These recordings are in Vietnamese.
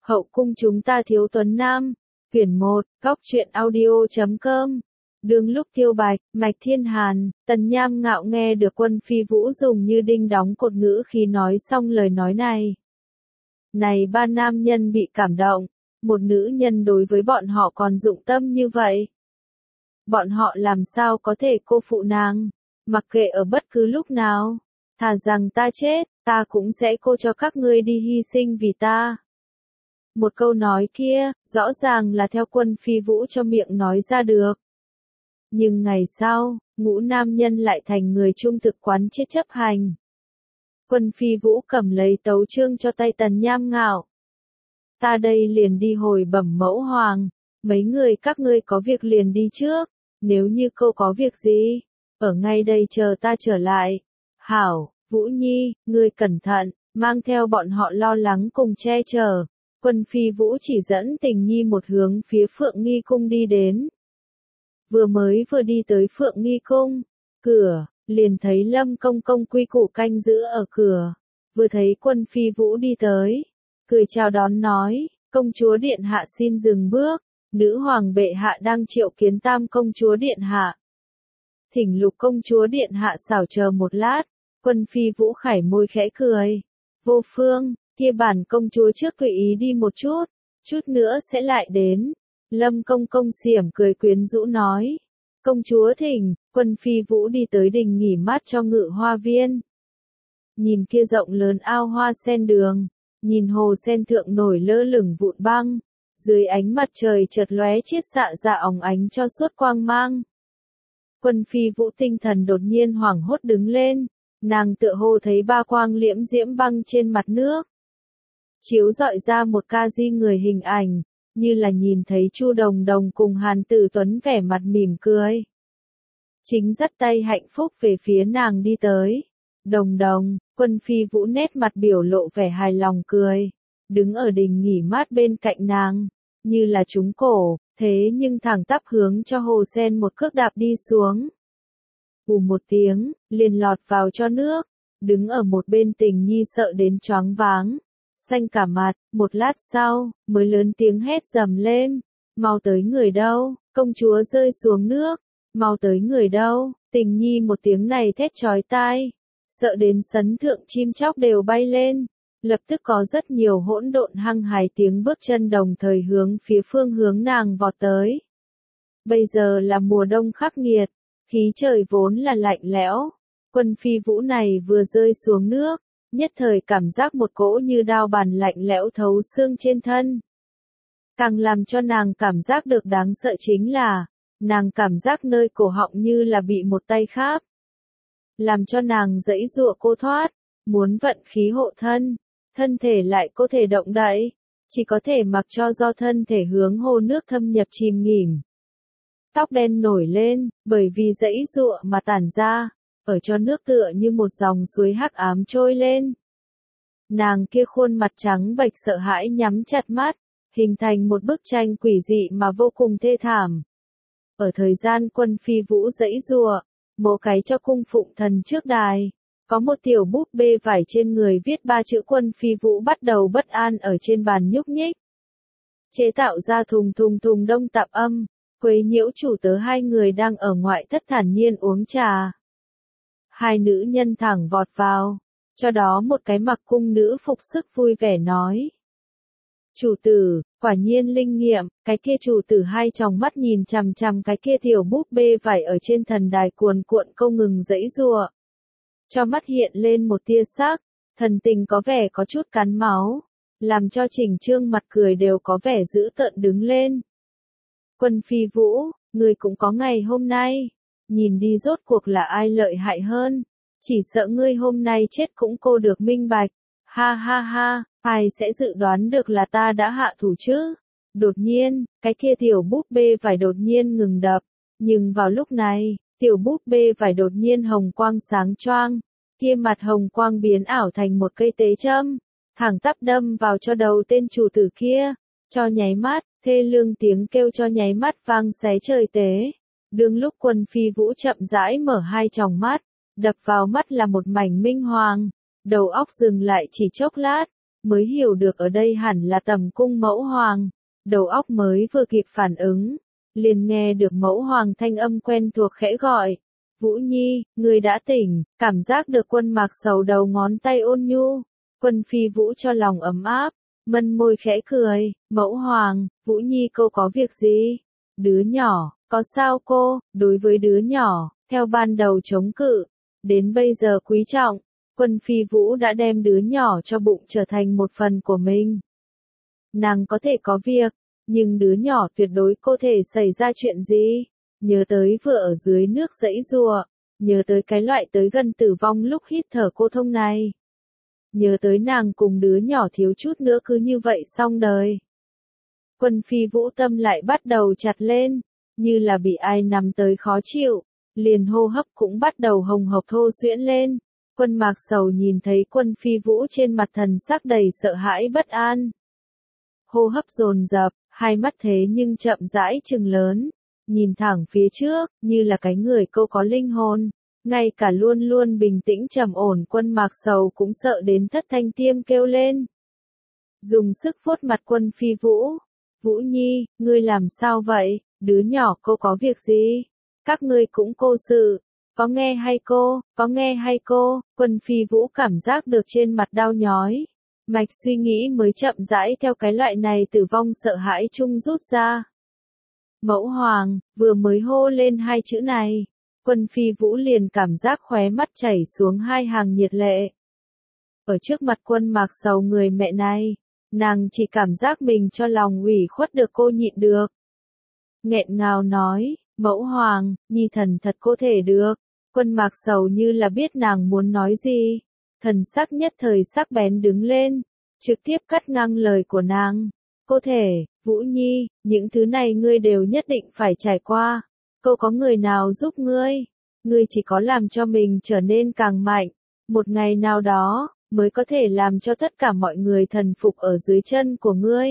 Hậu cung chúng ta thiếu tuấn nam. Quyển 1, góc truyện audio.com. Đương lúc Tiêu Bạch, Mạch Thiên Hàn, Tần Nham Ngạo nghe được Quân Phi Vũ dùng như đinh đóng cột ngữ khi nói xong lời nói này. Này ba nam nhân bị cảm động, một nữ nhân đối với bọn họ còn dụng tâm như vậy. Bọn họ làm sao có thể cô phụ nàng, mặc kệ ở bất cứ lúc nào. Thà rằng ta chết, ta cũng sẽ cô cho các ngươi đi hy sinh vì ta. Một câu nói kia, rõ ràng là theo Quân Phi Vũ cho miệng nói ra được. Nhưng ngày sau, ngũ nam nhân lại thành người trung thực quán triệt chấp hành. Quân Phi Vũ cầm lấy tấu chương cho tay Tần Nham Ngạo. Ta đây liền đi hồi bẩm mẫu hoàng, mấy người các ngươi có việc liền đi trước, nếu như cô có việc gì, ở ngay đây chờ ta trở lại. Hảo, Vũ Nhi, ngươi cẩn thận, mang theo bọn họ lo lắng cùng che chở. Quân Phi Vũ chỉ dẫn Tình Nhi một hướng phía Phượng Nghi Cung đi đến. Vừa đi tới Phượng Nghi Cung, cửa, liền thấy Lâm Công Công quy củ canh giữ ở cửa. Vừa thấy Quân Phi Vũ đi tới, cười chào đón nói, công chúa điện hạ xin dừng bước, nữ hoàng bệ hạ đang triệu kiến tam công chúa điện hạ. Thỉnh Lục công chúa điện hạ xảo chờ một lát. Quân Phi Vũ khải môi khẽ cười. Vô Phương, kia bản công chúa trước tùy ý đi một chút nữa sẽ lại đến. Lâm Công Công xiểm cười quyến rũ nói. Công chúa thỉnh. Quân Phi Vũ đi tới đình nghỉ mát cho Ngự Hoa Viên. Nhìn kia rộng lớn ao hoa sen đường, nhìn hồ sen thượng nổi lơ lửng vụn băng, dưới ánh mặt trời chợt lóe chiết xạ ra óng ánh cho suốt quang mang. Quân Phi Vũ tinh thần đột nhiên hoảng hốt đứng lên, nàng tựa hồ thấy ba quang liễm diễm băng trên mặt nước, chiếu rọi ra một ca di người hình ảnh, như là nhìn thấy Chu Đồng Đồng cùng Hàn Tử Tuấn vẻ mặt mỉm cười. Chính dắt tay hạnh phúc về phía nàng đi tới. Đồng Đồng, Quân Phi Vũ nét mặt biểu lộ vẻ hài lòng cười, đứng ở đình nghỉ mát bên cạnh nàng, như là trúng cổ, thế nhưng thẳng tắp hướng cho hồ sen một cước đạp đi xuống. Ù một tiếng, liền lọt vào cho nước, đứng ở một bên Tình Nhi sợ đến choáng váng, xanh cả mặt, một lát sau, mới lớn tiếng hét dầm lên, mau tới người đâu, công chúa rơi xuống nước, mau tới người đâu. Tình Nhi một tiếng này thét chói tai, sợ đến sấn thượng chim chóc đều bay lên, lập tức có rất nhiều hỗn độn hăng hái tiếng bước chân đồng thời hướng phía phương hướng nàng vọt tới. Bây giờ là mùa đông khắc nghiệt, khí trời vốn là lạnh lẽo, Quân Phi Vũ này vừa rơi xuống nước, nhất thời cảm giác một cỗ như đao bàn lạnh lẽo thấu xương trên thân. Càng làm cho nàng cảm giác được đáng sợ chính là, nàng cảm giác nơi cổ họng như là bị một tay kháp, làm cho nàng giãy giụa cô thoát, muốn vận khí hộ thân, thân thể lại có thể động đậy, chỉ có thể mặc cho do thân thể hướng hồ nước thâm nhập chìm nghỉm. Tóc đen nổi lên, bởi vì giãy giụa mà tản ra, ở cho nước tựa như một dòng suối hắc ám trôi lên. Nàng kia khuôn mặt trắng bệch sợ hãi nhắm chặt mắt, hình thành một bức tranh quỷ dị mà vô cùng thê thảm. Ở thời gian Quân Phi Vũ giãy giụa, mộ cái cho cung phụng thần trước đài, có một tiểu búp bê vải trên người viết 3 chữ Quân Phi Vũ bắt đầu bất an ở trên bàn nhúc nhích. Chế tạo ra thùng thùng thùng đông tạp âm, quấy nhiễu chủ tớ hai người đang ở ngoại thất thản nhiên uống trà. Hai nữ nhân thẳng vọt vào, cho đó một cái mặc cung nữ phục sức vui vẻ nói. Chủ tử, quả nhiên linh nghiệm, cái kia chủ tử hai tròng mắt nhìn chằm chằm cái kia tiểu búp bê vải ở trên thần đài cuồn cuộn không ngừng giãy giụa. Cho mắt hiện lên một tia sắc, thần tình có vẻ có chút cắn máu, làm cho chỉnh trương mặt cười đều có vẻ dữ tợn đứng lên. Quân Phi Vũ, người cũng có ngày hôm nay, nhìn đi rốt cuộc là ai lợi hại hơn, chỉ sợ ngươi hôm nay chết cũng cô được minh bạch. Ha ha ha, ai sẽ dự đoán được là ta đã hạ thủ chứ? Đột nhiên, cái kia tiểu búp bê vải đột nhiên ngừng đập, nhưng vào lúc này, tiểu búp bê vải đột nhiên hồng quang sáng choang, kia mặt hồng quang biến ảo thành một cây tế châm, thẳng tắp đâm vào cho đầu tên chủ tử kia, cho nháy mắt, thê lương tiếng kêu cho nháy mắt vang xé trời tế. Đương lúc Quân Phi Vũ chậm rãi mở hai tròng mắt, đập vào mắt là một mảnh minh hoàng. Đầu óc dừng lại chỉ chốc lát, mới hiểu được ở đây hẳn là tầm cung mẫu hoàng, đầu óc mới vừa kịp phản ứng, liền nghe được mẫu hoàng thanh âm quen thuộc khẽ gọi, Vũ Nhi, ngươi đã tỉnh, cảm giác được Quân Mạc Sầu đầu ngón tay ôn nhu, Quân Phi Vũ cho lòng ấm áp, mân môi khẽ cười, mẫu hoàng, Vũ Nhi cô có việc gì? Đứa nhỏ, có sao cô? Đối với đứa nhỏ, theo ban đầu chống cự, đến bây giờ quý trọng, Quân Phi Vũ đã đem đứa nhỏ cho bụng trở thành một phần của mình. Nàng có thể có việc, nhưng đứa nhỏ tuyệt đối có thể xảy ra chuyện gì? Nhớ tới vừa ở dưới nước giãy giụa, nhớ tới cái loại tới gần tử vong lúc hít thở cô thông này. Nhớ tới nàng cùng đứa nhỏ thiếu chút nữa cứ như vậy xong đời. Quân Phi Vũ tâm lại bắt đầu chặt lên, như là bị ai nằm tới khó chịu, liền hô hấp cũng bắt đầu hồng hộc thô xuyễn lên. Quân Mạc Sầu nhìn thấy Quân Phi Vũ trên mặt thần sắc đầy sợ hãi bất an. Hô hấp dồn dập, hai mắt thế nhưng chậm rãi trừng lớn, nhìn thẳng phía trước, như là cái người cô có linh hồn. Ngay cả luôn luôn bình tĩnh trầm ổn Quân Mạc Sầu cũng sợ đến thất thanh tiêm kêu lên. Dùng sức vuốt mặt Quân Phi Vũ. Vũ Nhi, ngươi làm sao vậy? Đứa nhỏ cô có việc gì? Các ngươi cũng cô sự. Có nghe hay cô? Có nghe hay cô? Quân Phi Vũ cảm giác được trên mặt đau nhói. Mạch suy nghĩ mới chậm rãi theo cái loại này tử vong sợ hãi chung rút ra. Mẫu hoàng, vừa mới hô lên hai chữ này. Quân Phi Vũ liền cảm giác khóe mắt chảy xuống hai hàng nhiệt lệ. Ở trước mặt Quân Mạc Sầu người mẹ này, nàng chỉ cảm giác mình cho lòng ủy khuất được cô nhịn được. Nghẹn ngào nói, mẫu hoàng, Nhi thần thật có thể được. Quân Mạc Sầu như là biết nàng muốn nói gì. Thần sắc nhất thời sắc bén đứng lên, trực tiếp cắt ngang lời của nàng. Cô thể, Vũ Nhi, những thứ này ngươi đều nhất định phải trải qua. Cô có người nào giúp ngươi? Ngươi chỉ có làm cho mình trở nên càng mạnh. Một ngày nào đó, mới có thể làm cho tất cả mọi người thần phục ở dưới chân của ngươi.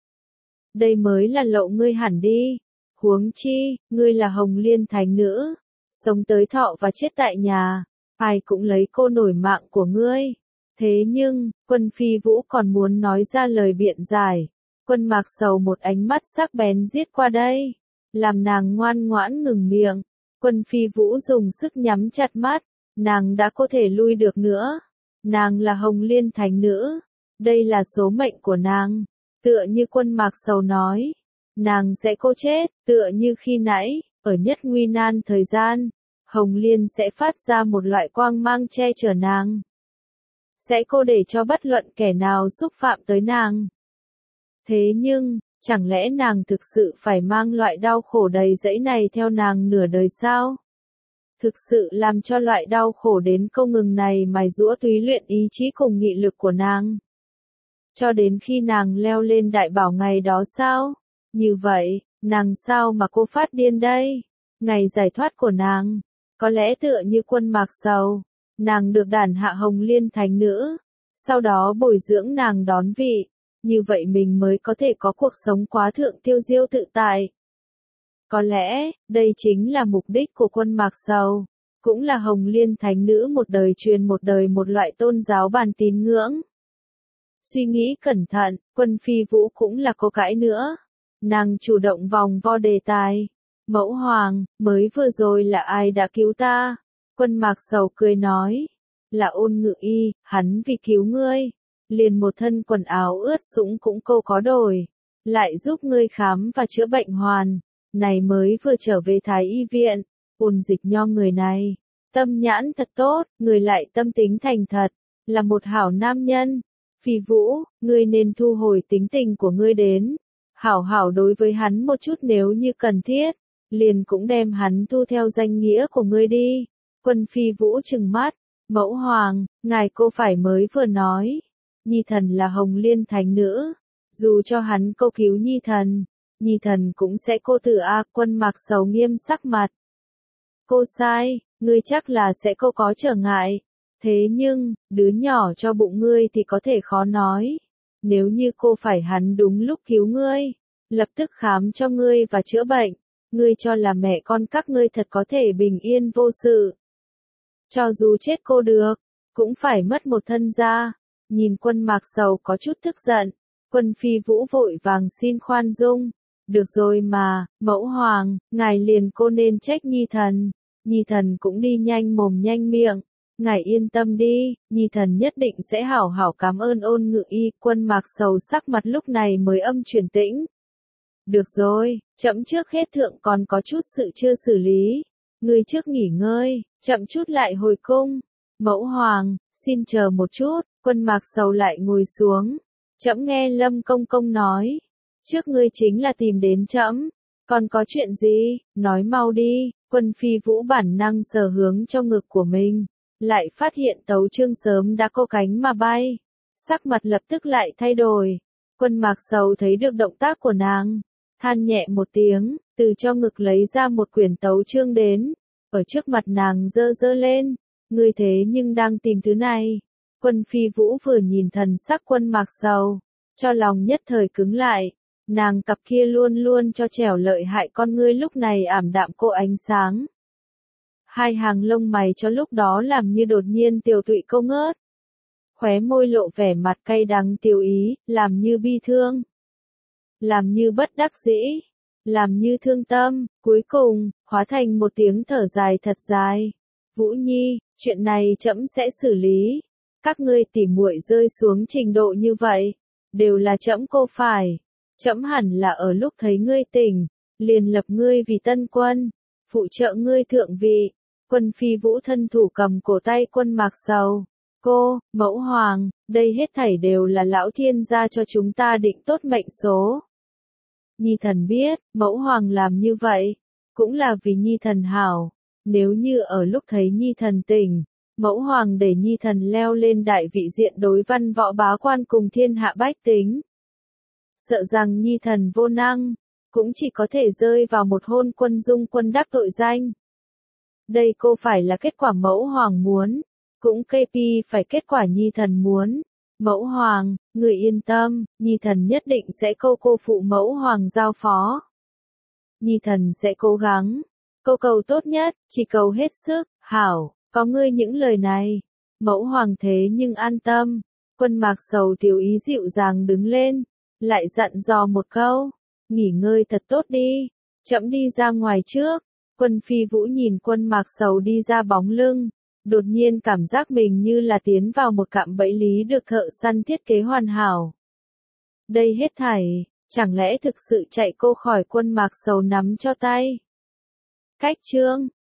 Đây mới là lộ ngươi hẳn đi. Huống chi, ngươi là Hồng Liên thánh nữ. Sống tới thọ và chết tại nhà. Ai cũng lấy cô nổi mạng của ngươi. Thế nhưng, Quân Phi Vũ còn muốn nói ra lời biện giải. Quân Mạc Sầu một ánh mắt sắc bén giết qua đây. Làm nàng ngoan ngoãn ngừng miệng. Quân Phi Vũ dùng sức nhắm chặt mắt. Nàng đã có thể lui được nữa. Nàng là Hồng Liên thánh nữ. Đây là số mệnh của nàng. Tựa như Quân Mạc Sầu nói. Nàng sẽ cô chết, tựa như khi nãy, ở nhất nguy nan thời gian. Hồng Liên sẽ phát ra một loại quang mang che chở nàng. Sẽ cô để cho bất luận kẻ nào xúc phạm tới nàng. Thế nhưng, chẳng lẽ nàng thực sự phải mang loại đau khổ đầy dẫy này theo nàng nửa đời sao? Thực sự làm cho loại đau khổ đến không ngừng này mài giũa túy luyện ý chí cùng nghị lực của nàng. Cho đến khi nàng leo lên đại bảo ngày đó sao? Như vậy, nàng sao mà cô phát điên đây? Ngày giải thoát của nàng, có lẽ tựa như Quân Mạc Sầu, nàng được đàn hạ Hồng Liên thánh nữ, sau đó bồi dưỡng nàng đón vị, như vậy mình mới có thể có cuộc sống quá thượng tiêu diêu tự tại. Có lẽ, đây chính là mục đích của Quân Mạc Sầu, cũng là Hồng Liên thánh nữ một đời truyền một đời một loại tôn giáo bàn tín ngưỡng. Suy nghĩ cẩn thận, Quân Phi Vũ cũng là cô cãi nữa. Nàng chủ động vòng vo đề tài. Mẫu hoàng, mới vừa rồi là ai đã cứu ta? Quân Mạc Sầu cười nói. Là Ôn Ngự Y, hắn vì cứu ngươi. Liền một thân quần áo ướt sũng cũng cô có đổi. Lại giúp ngươi khám và chữa bệnh hoàn. Này mới vừa trở về Thái Y viện. Ôn Dịch Nho người này. Tâm nhãn thật tốt, người lại tâm tính thành thật. Là một hảo nam nhân. Phi Vũ, ngươi nên thu hồi tính tình của ngươi đến. Hảo hảo đối với hắn một chút nếu như cần thiết. Liền cũng đem hắn thu theo danh nghĩa của ngươi đi. Quân Phi Vũ trừng mắt. Mẫu hoàng, ngài cô phải mới vừa nói. Nhi thần là Hồng Liên thánh nữ. Dù cho hắn câu cứu Nhi thần cũng sẽ cô tử a. Quân Mạc Sầu nghiêm sắc mặt. Cô sai, ngươi chắc là sẽ cô có trở ngại. Thế nhưng, đứa nhỏ cho bụng ngươi thì có thể khó nói. Nếu như cô phải hắn đúng lúc cứu ngươi, lập tức khám cho ngươi và chữa bệnh, ngươi cho là mẹ con các ngươi thật có thể bình yên vô sự. Cho dù chết cô được, cũng phải mất một thân gia. Nhìn Quân Mạc Sầu có chút tức giận, Quân Phi Vũ vội vàng xin khoan dung. Được rồi mà, mẫu hoàng, ngài liền cô nên trách nhi thần. Nhi thần cũng đi nhanh mồm nhanh miệng. Ngài yên tâm đi, nhi thần nhất định sẽ hảo hảo cảm ơn Ôn Ngự Y. Quân Mạc Sầu sắc mặt lúc này mới âm chuyển tĩnh. Được rồi, chậm trước hết thượng còn có chút sự chưa xử lý. Ngươi trước nghỉ ngơi, chậm chút lại hồi cung. Mẫu hoàng, xin chờ một chút. Quân Mạc Sầu lại ngồi xuống. Trẫm nghe Lâm công công nói, trước ngươi chính là tìm đến trẫm, còn có chuyện gì, nói mau đi. Quân Phi Vũ bản năng sờ hướng cho ngực của mình, lại phát hiện Tấu Chương sớm đã cô cánh mà bay, sắc mặt lập tức lại thay đổi. Quân Mạc Sầu thấy được động tác của nàng, than nhẹ một tiếng, từ cho ngực lấy ra một quyển Tấu Chương đến, ở trước mặt nàng giơ giơ lên. Ngươi thế nhưng đang tìm thứ này. Quân Phi Vũ vừa nhìn thần sắc Quân Mạc Sầu, cho lòng nhất thời cứng lại. Nàng cặp kia luôn luôn cho trẻo lợi hại con ngươi lúc này ảm đạm cô ánh sáng. Hai hàng lông mày cho lúc đó làm như đột nhiên tiều tụy câu ngớt. Khóe môi lộ vẻ mặt cay đắng tiêu ý, làm như bi thương. Làm như bất đắc dĩ. Làm như thương tâm, cuối cùng, hóa thành một tiếng thở dài thật dài. Vũ Nhi, chuyện này trẫm sẽ xử lý. Các ngươi tỉ muội rơi xuống trình độ như vậy, đều là trẫm cô phải. Trẫm hẳn là ở lúc thấy ngươi tỉnh, liền lập ngươi vì tân quân, phụ trợ ngươi thượng vị. Quân Phi Vũ thân thủ cầm cổ tay Quân Mạc Sầu. Cô, mẫu hoàng, đây hết thảy đều là lão thiên gia cho chúng ta định tốt mệnh số. Nhi thần biết, mẫu hoàng làm như vậy, cũng là vì Nhi thần hảo. Nếu như ở lúc thấy Nhi thần tỉnh, mẫu hoàng để Nhi thần leo lên đại vị diện đối văn võ bá quan cùng thiên hạ bách tính. Sợ rằng Nhi thần vô năng, cũng chỉ có thể rơi vào một hôn quân dung quân đắc tội danh. Đây cô phải là kết quả mẫu hoàng muốn, cũng KP phải kết quả Nhi thần muốn. Mẫu hoàng, người yên tâm, Nhi thần nhất định sẽ cô phụ mẫu hoàng giao phó. Nhi thần sẽ cố gắng, cô cầu tốt nhất, chỉ cầu hết sức, hảo, có ngươi những lời này. Mẫu hoàng thế nhưng an tâm. Quân Mạc Sầu tiểu ý dịu dàng đứng lên, lại dặn dò một câu, nghỉ ngơi thật tốt đi, trẫm đi ra ngoài trước. Quân Phi Vũ nhìn Quân Mạc Sầu đi ra bóng lưng, đột nhiên cảm giác mình như là tiến vào một cạm bẫy lý được thợ săn thiết kế hoàn hảo. Đây hết thảy, chẳng lẽ thực sự chạy cô khỏi Quân Mạc Sầu nắm cho tay? Cách chương